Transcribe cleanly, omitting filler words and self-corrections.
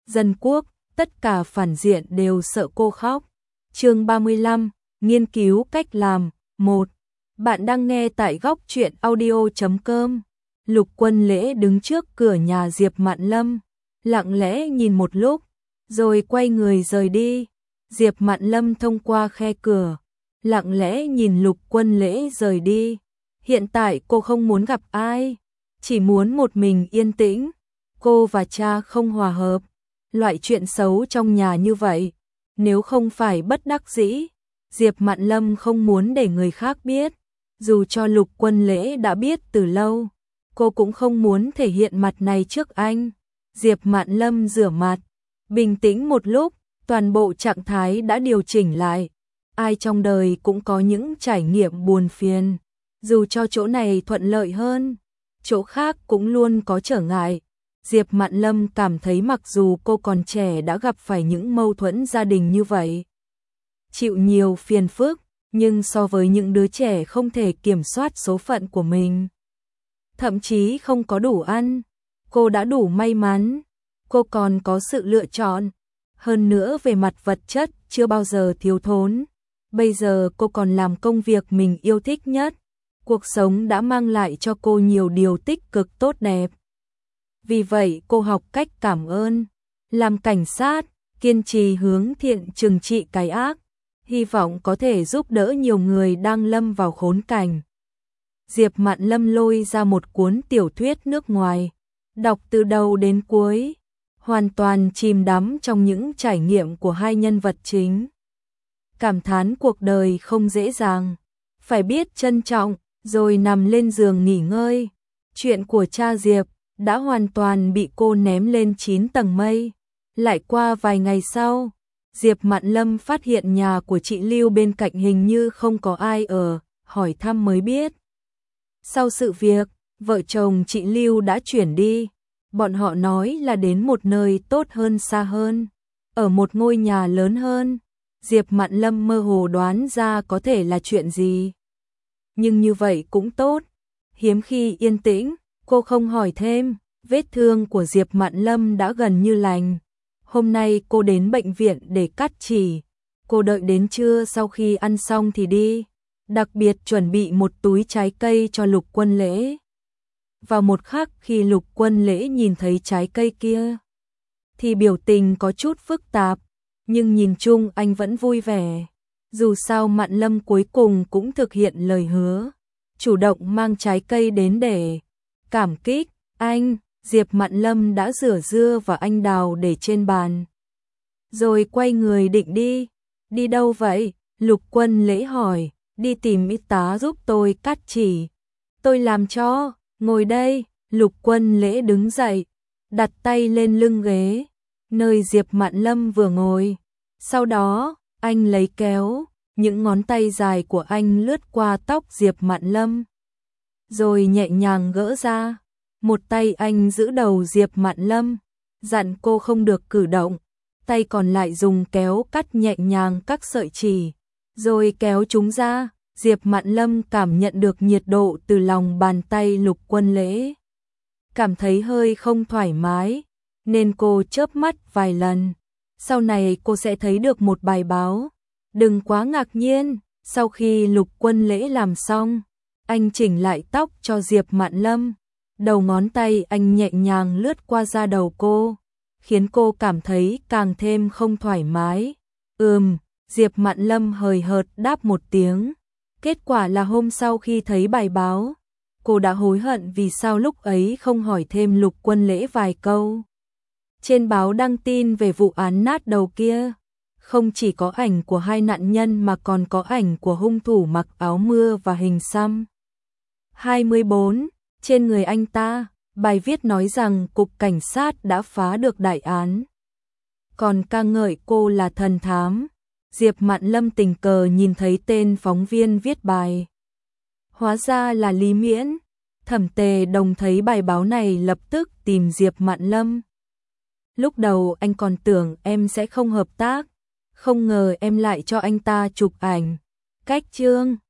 dân quốc, tất cả phản diện đều sợ cô khóc. Chương 35, nghiên cứu cách làm. 1. Bạn đang nghe tại góc truyện audio.com. Lục Quân Lễ đứng trước cửa nhà Diệp Mạn Lâm, lặng lẽ nhìn một lúc, rồi quay người rời đi. Diệp Mạn Lâm thông qua khe cửa, lặng lẽ nhìn Lục Quân Lễ rời đi. Hiện tại cô không muốn gặp ai, chỉ muốn một mình yên tĩnh. Cô và cha không hòa hợp, loại chuyện xấu trong nhà như vậy, nếu không phải bất đắc dĩ, Diệp Mạn Lâm không muốn để người khác biết. Dù cho Lục Quân Lễ đã biết từ lâu, cô cũng không muốn thể hiện mặt này trước anh. Diệp Mạn Lâm rửa mặt, bình tĩnh một lúc, toàn bộ trạng thái đã điều chỉnh lại. Ai trong đời cũng có những trải nghiệm buồn phiền, dù cho chỗ này thuận lợi hơn, chỗ khác cũng luôn có trở ngại. Diệp Mạn Lâm cảm thấy mặc dù cô còn trẻ đã gặp phải những mâu thuẫn gia đình như vậy, chịu nhiều phiền phức, nhưng so với những đứa trẻ không thể kiểm soát số phận của mình, thậm chí không có đủ ăn, cô đã đủ may mắn. Cô còn có sự lựa chọn, hơn nữa về mặt vật chất chưa bao giờ thiếu thốn. Bây giờ cô còn làm công việc mình yêu thích nhất. Cuộc sống đã mang lại cho cô nhiều điều tích cực tốt đẹp. Vì vậy cô học cách cảm ơn, làm cảnh sát, kiên trì hướng thiện trừng trị cái ác, hy vọng có thể giúp đỡ nhiều người đang lâm vào khốn cảnh. Diệp Mạn Lâm lôi ra một cuốn tiểu thuyết nước ngoài, đọc từ đầu đến cuối, hoàn toàn chìm đắm trong những trải nghiệm của hai nhân vật chính. Cảm thán cuộc đời không dễ dàng, phải biết trân trọng, rồi nằm lên giường nghỉ ngơi. Chuyện của cha Diệp đã hoàn toàn bị cô ném lên 9 tầng mây. Lại qua vài ngày sau, Diệp Mạn Lâm phát hiện nhà của chị Lưu bên cạnh hình như không có ai ở, hỏi thăm mới biết. Sau sự việc, vợ chồng chị Lưu đã chuyển đi. Bọn họ nói là đến một nơi tốt hơn, xa hơn, ở một ngôi nhà lớn hơn. Diệp Mạn Lâm mơ hồ đoán ra có thể là chuyện gì. Nhưng như vậy cũng tốt. Hiếm khi yên tĩnh, cô không hỏi thêm. Vết thương của Diệp Mạn Lâm đã gần như lành. Hôm nay cô đến bệnh viện để cắt chỉ. Cô đợi đến trưa sau khi ăn xong thì đi. Đặc biệt chuẩn bị một túi trái cây cho Lục Quân Lễ. Vào một khắc khi Lục Quân Lễ nhìn thấy trái cây kia, thì biểu tình có chút phức tạp, nhưng nhìn chung anh vẫn vui vẻ. Dù sao Mạn Lâm cuối cùng cũng thực hiện lời hứa, chủ động mang trái cây đến để cảm kích anh. Diệp Mạn Lâm đã rửa dưa và anh đào để trên bàn, rồi quay người định đi. Đi đâu vậy? Lục Quân Lễ hỏi. Đi tìm y tá giúp tôi cắt chỉ. Tôi làm cho. Ngồi đây. Lục Quân Lễ đứng dậy, đặt tay lên lưng ghế, nơi Diệp Mạn Lâm vừa ngồi. Sau đó, anh lấy kéo, những ngón tay dài của anh lướt qua tóc Diệp Mạn Lâm, rồi nhẹ nhàng gỡ ra. Một tay anh giữ đầu Diệp Mạn Lâm, dặn cô không được cử động. Tay còn lại dùng kéo cắt nhẹ nhàng các sợi chỉ, rồi kéo chúng ra. Diệp Mạn Lâm cảm nhận được nhiệt độ từ lòng bàn tay Lục Quân Lễ. Cảm thấy hơi không thoải mái, nên cô chớp mắt vài lần. Sau này cô sẽ thấy được một bài báo. Đừng quá ngạc nhiên. Sau khi Lục Quân Lễ làm xong, anh chỉnh lại tóc cho Diệp Mạn Lâm. Đầu ngón tay anh nhẹ nhàng lướt qua da đầu cô, khiến cô cảm thấy càng thêm không thoải mái. Diệp Mạn Lâm hời hợt đáp một tiếng. Kết quả là hôm sau khi thấy bài báo, cô đã hối hận vì sao lúc ấy không hỏi thêm Lục Quân Lễ vài câu. Trên báo đăng tin về vụ án nát đầu kia, không chỉ có ảnh của hai nạn nhân mà còn có ảnh của hung thủ mặc áo mưa và hình xăm 24 trên người anh ta. Bài viết nói rằng cục cảnh sát đã phá được đại án, còn ca ngợi cô là thần thám. Diệp Mạn Lâm tình cờ nhìn thấy tên phóng viên viết bài, hóa ra là Lý Miễn. Thẩm Tề Đồng thấy bài báo này lập tức tìm Diệp Mạn Lâm. Lúc đầu anh còn tưởng em sẽ không hợp tác, không ngờ em lại cho anh ta chụp ảnh. Cách chương